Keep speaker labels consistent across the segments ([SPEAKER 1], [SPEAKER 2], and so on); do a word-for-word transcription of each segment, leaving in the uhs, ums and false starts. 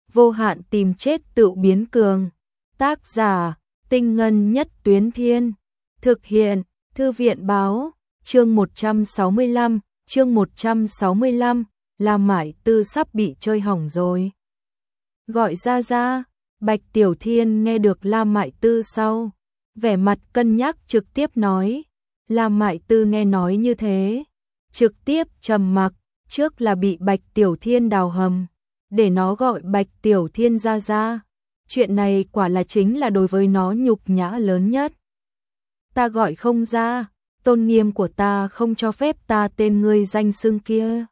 [SPEAKER 1] vô hạn tìm chết tự biến cường. Tác giả, Tinh Ngân Nhất Tuyến Thiên. Thực hiện, Thư viện Báo. Chương một trăm sáu mươi lăm, chương một trăm sáu mươi lăm, Lam Mại Tư sắp bị chơi hỏng rồi. Gọi ra ra, Bạch Tiểu Thiên nghe được Lam Mại Tư sau, vẻ mặt cân nhắc trực tiếp nói. Lam Mại Tư nghe nói như thế, trực tiếp trầm mặc, trước là bị Bạch Tiểu Thiên đào hầm, để nó gọi Bạch Tiểu Thiên ra ra. Chuyện này quả là chính là đối với nó nhục nhã lớn nhất. Ta gọi không ra, tôn nghiêm của ta không cho phép ta tên ngươi danh xưng kia.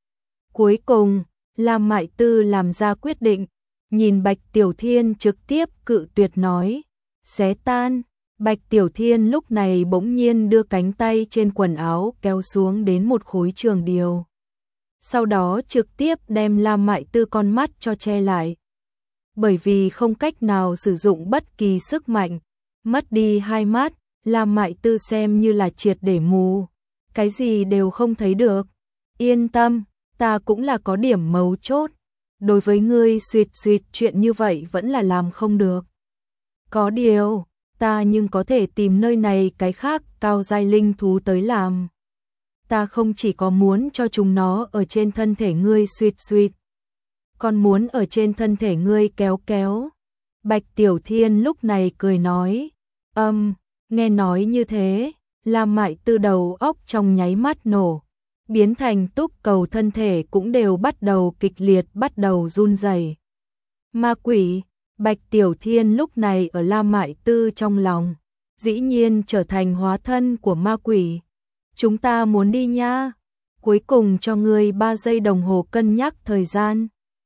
[SPEAKER 1] Cuối cùng, Lam Mại Tư làm ra quyết định, nhìn Bạch Tiểu Thiên trực tiếp cự tuyệt nói, xé tan. Bạch Tiểu Thiên lúc này bỗng nhiên đưa cánh tay trên quần áo kéo xuống đến một khối trường điều. Sau đó trực tiếp đem Lam Mại Tư con mắt cho che lại. Bởi vì không cách nào sử dụng bất kỳ sức mạnh, mất đi hai mắt, Lam Mại Tư xem như là triệt để mù, cái gì đều không thấy được. Yên tâm, ta cũng là có điểm mấu chốt, đối với ngươi suýt suýt chuyện như vậy vẫn là làm không được. Có điều, ta nhưng có thể tìm nơi này cái khác cao giai linh thú tới làm. Ta không chỉ có muốn cho chúng nó ở trên thân thể ngươi suýt suýt, còn muốn ở trên thân thể ngươi kéo kéo. Bạch Tiểu Thiên lúc này cười nói, âm, um, nghe nói như thế, Lam Mại Tư đầu óc trong nháy mắt nổ, biến thành túc cầu, thân thể cũng đều bắt đầu kịch liệt bắt đầu run rẩy. Ma quỷ, Bạch Tiểu Thiên lúc này ở Lam Mại Tư trong lòng, dĩ nhiên trở thành hóa thân của ma quỷ. Chúng ta muốn đi nha, cuối cùng cho ngươi ba giây đồng hồ cân nhắc thời gian.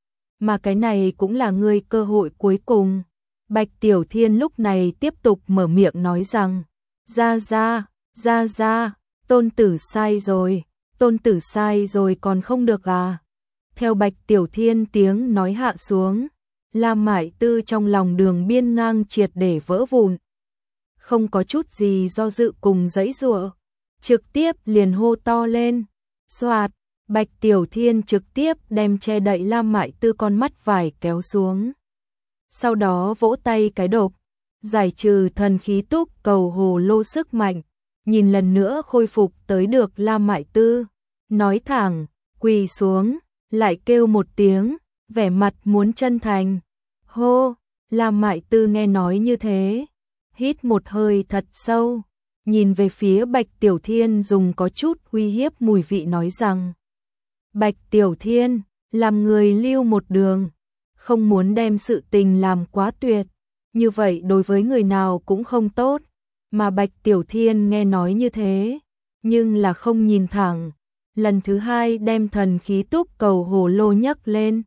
[SPEAKER 1] Mà cái này cũng là ngươi cơ hội cuối cùng. Bạch Tiểu Thiên lúc này tiếp tục mở miệng nói rằng, ra ra, ra ra, tôn tử sai rồi, tôn tử sai rồi còn không được à. Theo Bạch Tiểu Thiên tiếng nói hạ xuống, Lam Mại Tư trong lòng đường biên ngang triệt để vỡ vụn. Không có chút gì do dự cùng giãy giụa, trực tiếp liền hô to lên. Xoạt, Bạch Tiểu Thiên trực tiếp đem che đậy Lam Mại Tư con mắt vải kéo xuống. Sau đó vỗ tay cái đột, giải trừ thần khí túc cầu hồ lô sức mạnh, nhìn lần nữa khôi phục tới được Lam Mại Tư, nói thẳng, quỳ xuống, lại kêu một tiếng, vẻ mặt muốn chân thành. Hô, Lam Mại Tư nghe nói như thế, hít một hơi thật sâu, nhìn về phía Bạch Tiểu Thiên dùng có chút uy hiếp mùi vị nói rằng, Bạch Tiểu Thiên, làm người lưu một đường, không muốn đem sự tình làm quá tuyệt, như vậy đối với người nào cũng không tốt. Mà Bạch Tiểu Thiên nghe nói như thế, nhưng là không nhìn thẳng, lần thứ hai đem thần khí túc cầu hồ lô nhấc lên.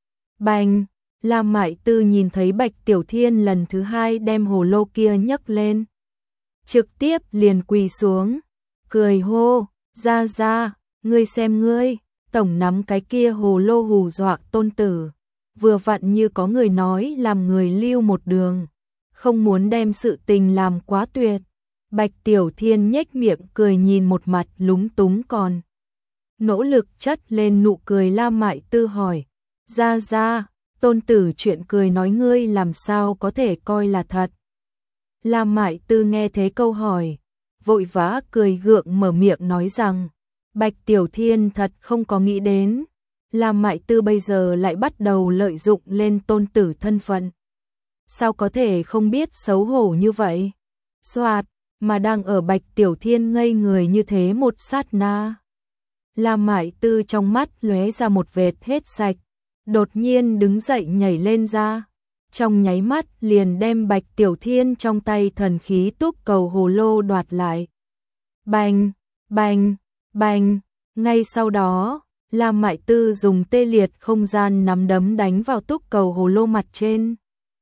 [SPEAKER 1] Bành, Lam Mại Tư nhìn thấy Bạch Tiểu Thiên lần thứ hai đem hồ lô kia nhấc lên, trực tiếp liền quỳ xuống, cười hô, ra ra, ngươi xem ngươi, tổng nắm cái kia hồ lô hù dọa tôn tử. Vừa vặn như có người nói làm người lưu một đường, không muốn đem sự tình làm quá tuyệt. Bạch Tiểu Thiên nhếch miệng cười nhìn một mặt lúng túng còn nỗ lực chất lên nụ cười. Lam Mại Tư hỏi, ra ra, tôn tử chuyện cười nói ngươi làm sao có thể coi là thật. Lam Mại Tư nghe thế câu hỏi, vội vã cười gượng mở miệng nói rằng, Bạch Tiểu Thiên thật không có nghĩ đến, Lam Mại Tư bây giờ lại bắt đầu lợi dụng lên tôn tử thân phận. Sao có thể không biết xấu hổ như vậy? Xoạt, mà đang ở Bạch Tiểu Thiên ngây người như thế một sát na, Lam Mại Tư trong mắt lóe ra một vệt hết sạch, đột nhiên đứng dậy nhảy lên ra, trong nháy mắt liền đem Bạch Tiểu Thiên trong tay thần khí túc cầu hồ lô đoạt lại. Bành, bành, bành, ngay sau đó, Lam Mại Tư dùng tê liệt không gian nắm đấm đánh vào túc cầu hồ lô mặt trên.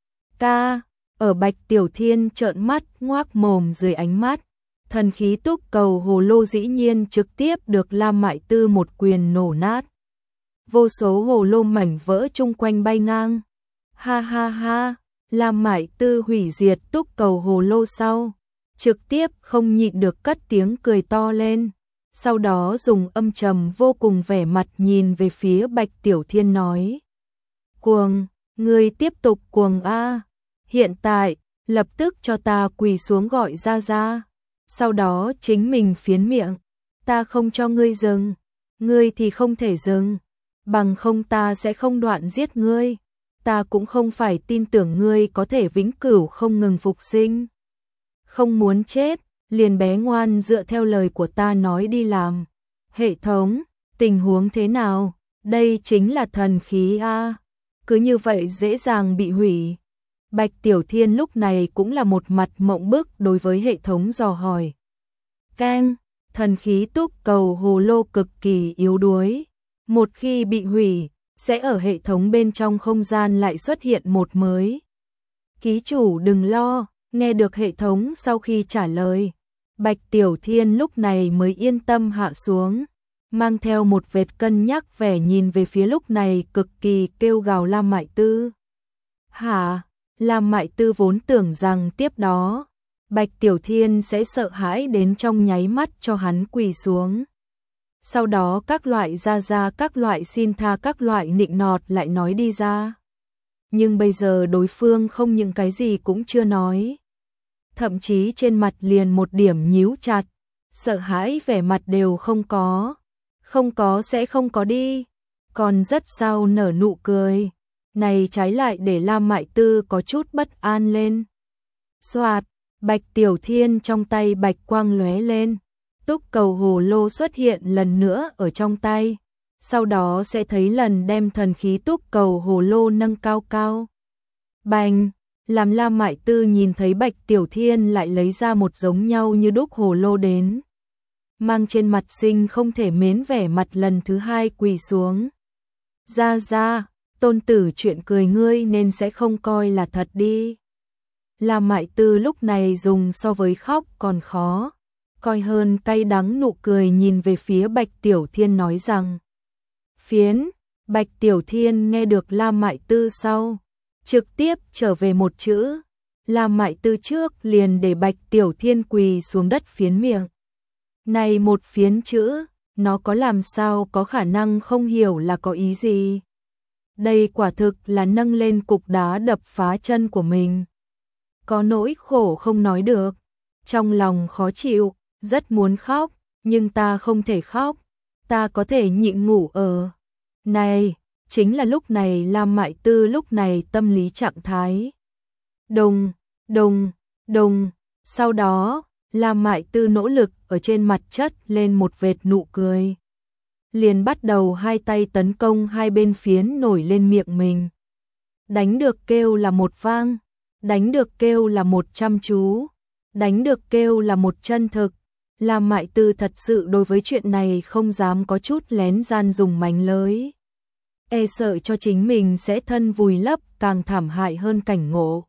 [SPEAKER 1] Ca, ở Bạch Tiểu Thiên trợn mắt ngoác mồm dưới ánh mắt, thần khí túc cầu hồ lô dĩ nhiên trực tiếp được Lam Mại Tư một quyền nổ nát. Vô số hồ lô mảnh vỡ chung quanh bay ngang. Ha ha ha, Lam Mại Tư hủy diệt túc cầu hồ lô sau, trực tiếp không nhịn được cất tiếng cười to lên. Sau đó dùng âm trầm vô cùng vẻ mặt nhìn về phía Bạch Tiểu Thiên nói, cuồng, Ngươi tiếp tục cuồng a, hiện tại, lập tức cho ta quỳ xuống gọi ra ra. Sau đó chính mình phiến miệng, ta không cho ngươi dừng, ngươi thì không thể dừng, bằng không ta sẽ không đoạn giết ngươi. Ta cũng không phải tin tưởng ngươi có thể vĩnh cửu không ngừng phục sinh. Không muốn chết, liền bé ngoan dựa theo lời của ta nói đi làm. Hệ thống, tình huống thế nào? Đây chính là thần khí a, cứ như vậy dễ dàng bị hủy. Bạch Tiểu Thiên lúc này cũng là một mặt mộng bức đối với hệ thống dò hỏi. Keng, thần khí túc cầu hồ lô cực kỳ yếu đuối. Một khi bị hủy, sẽ ở hệ thống bên trong không gian lại xuất hiện một mới. Ký chủ đừng lo, nghe được hệ thống sau khi trả lời. Bạch Tiểu Thiên lúc này mới yên tâm hạ xuống, mang theo một vệt cân nhắc vẻ nhìn về phía lúc này cực kỳ kêu gào Lam Mại Tư. Hả? Lam Mại Tư vốn tưởng rằng tiếp đó, Bạch Tiểu Thiên sẽ sợ hãi đến trong nháy mắt cho hắn quỳ xuống. Sau đó các loại ra ra các loại xin tha các loại nịnh nọt lại nói đi ra. Nhưng bây giờ đối phương không những cái gì cũng chưa nói. Thậm chí trên mặt liền một điểm nhíu chặt, sợ hãi vẻ mặt đều không có. Không có sẽ không có đi, còn rất sao nở nụ cười. Này trái lại để Lam Mại Tư có chút bất an lên. Soạt, Bạch Tiểu Thiên trong tay bạch quang lóe lên. Túc cầu hồ lô xuất hiện lần nữa ở trong tay. Sau đó sẽ thấy lần đem thần khí túc cầu hồ lô nâng cao cao. Bành, làm Lam Mại Tư nhìn thấy Bạch Tiểu Thiên lại lấy ra một giống nhau như đúc hồ lô đến. Mang trên mặt sinh không thể mến vẻ mặt lần thứ hai quỳ xuống. Ra ra, tôn tử chuyện cười ngươi nên sẽ không coi là thật đi. Lam Mại Tư lúc này dùng so với khóc còn khó, coi hơn cay đắng nụ cười nhìn về phía Bạch Tiểu Thiên nói rằng. Phiến, Bạch Tiểu Thiên nghe được Lam Mại Tư sau, trực tiếp trở về một chữ. Lam Mại Tư trước liền để Bạch Tiểu Thiên quỳ xuống đất phiến miệng. Này một phiến chữ, nó có làm sao có khả năng không hiểu là có ý gì. Đây quả thực là nâng lên cục đá đập phá chân của mình. Có nỗi khổ không nói được, trong lòng khó chịu, rất muốn khóc, nhưng ta không thể khóc, ta có thể nhịn ngủ ở. Này, chính là lúc này Lam Mại Tư lúc này tâm lý trạng thái. Đùng, đùng, đùng, sau đó, Lam Mại Tư nỗ lực ở trên mặt chất lên một vệt nụ cười. Liền bắt đầu hai tay tấn công hai bên phiến nổi lên miệng mình. Đánh được kêu là một vang, đánh được kêu là một chăm chú, đánh được kêu là một chân thực. Lam Mại Tư thật sự đối với chuyện này không dám có chút lén gian dùng mánh lới. E sợ cho chính mình sẽ thân vùi lấp càng thảm hại hơn cảnh ngộ.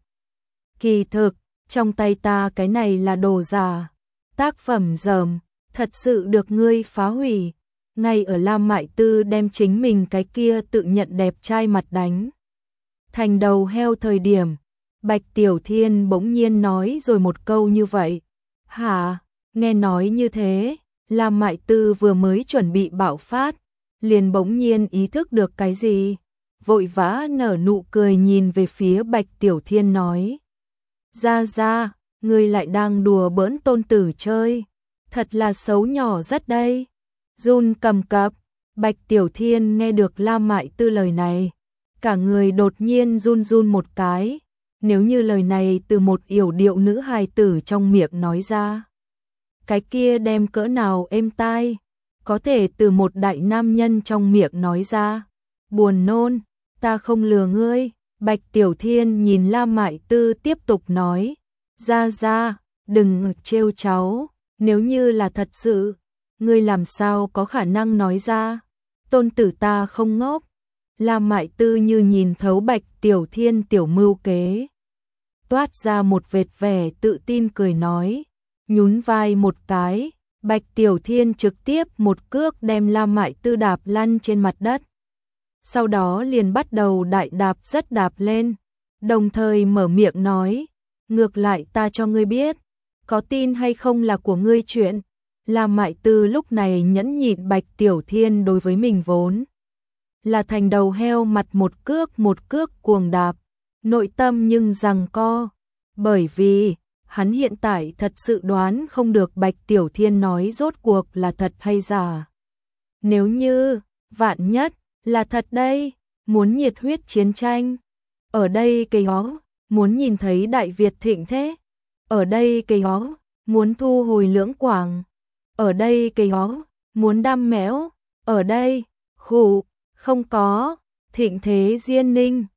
[SPEAKER 1] Kỳ thực, trong tay ta cái này là đồ giả, tác phẩm dởm, thật sự được ngươi phá hủy. Ngay ở Lam Mại Tư đem chính mình cái kia tự nhận đẹp trai mặt đánh thành đầu heo thời điểm, Bạch Tiểu Thiên bỗng nhiên nói rồi một câu như vậy. Hả? Nghe nói như thế, Lam Mại Tư vừa mới chuẩn bị bạo phát, liền bỗng nhiên ý thức được cái gì, vội vã nở nụ cười nhìn về phía Bạch Tiểu Thiên nói. Ra ra, ngươi lại đang đùa bỡn tôn tử chơi, thật là xấu nhỏ rất đây. Run cầm cập, Bạch Tiểu Thiên nghe được Lam Mại Tư lời này, cả người đột nhiên run run một cái, nếu như lời này từ một yểu điệu nữ hài tử trong miệng nói ra. Cái kia đem cỡ nào êm tai, có thể từ một đại nam nhân trong miệng nói ra. Buồn nôn, ta không lừa ngươi. Bạch Tiểu Thiên nhìn Lam Mại Tư tiếp tục nói. Ra ra, đừng trêu cháu, nếu như là thật sự, ngươi làm sao có khả năng nói ra. Tôn tử ta không ngốc. Lam Mại Tư như nhìn thấu Bạch Tiểu Thiên tiểu mưu kế. Toát ra một vệt vẻ tự tin cười nói. Nhún vai một cái, Bạch Tiểu Thiên trực tiếp một cước đem Lam Mại Tư đạp lăn trên mặt đất. Sau đó liền bắt đầu đại đạp rất đạp lên, đồng thời mở miệng nói, ngược lại ta cho ngươi biết, có tin hay không là của ngươi chuyện. Lam Mại Tư lúc này nhẫn nhịn Bạch Tiểu Thiên đối với mình vốn là thành đầu heo mặt một cước một cước cuồng đạp, nội tâm nhưng giằng co, bởi vì hắn hiện tại thật sự đoán không được Bạch Tiểu Thiên nói rốt cuộc là thật hay giả. Nếu như, vạn nhất, là thật đây, muốn nhiệt huyết chiến tranh. Ở đây cây hó, muốn nhìn thấy Đại Việt thịnh thế. Ở đây cây hó, muốn thu hồi Lưỡng Quảng. Ở đây cây hó, muốn đam mẽo. Ở đây, khủ, không có, thịnh thế Diên Ninh.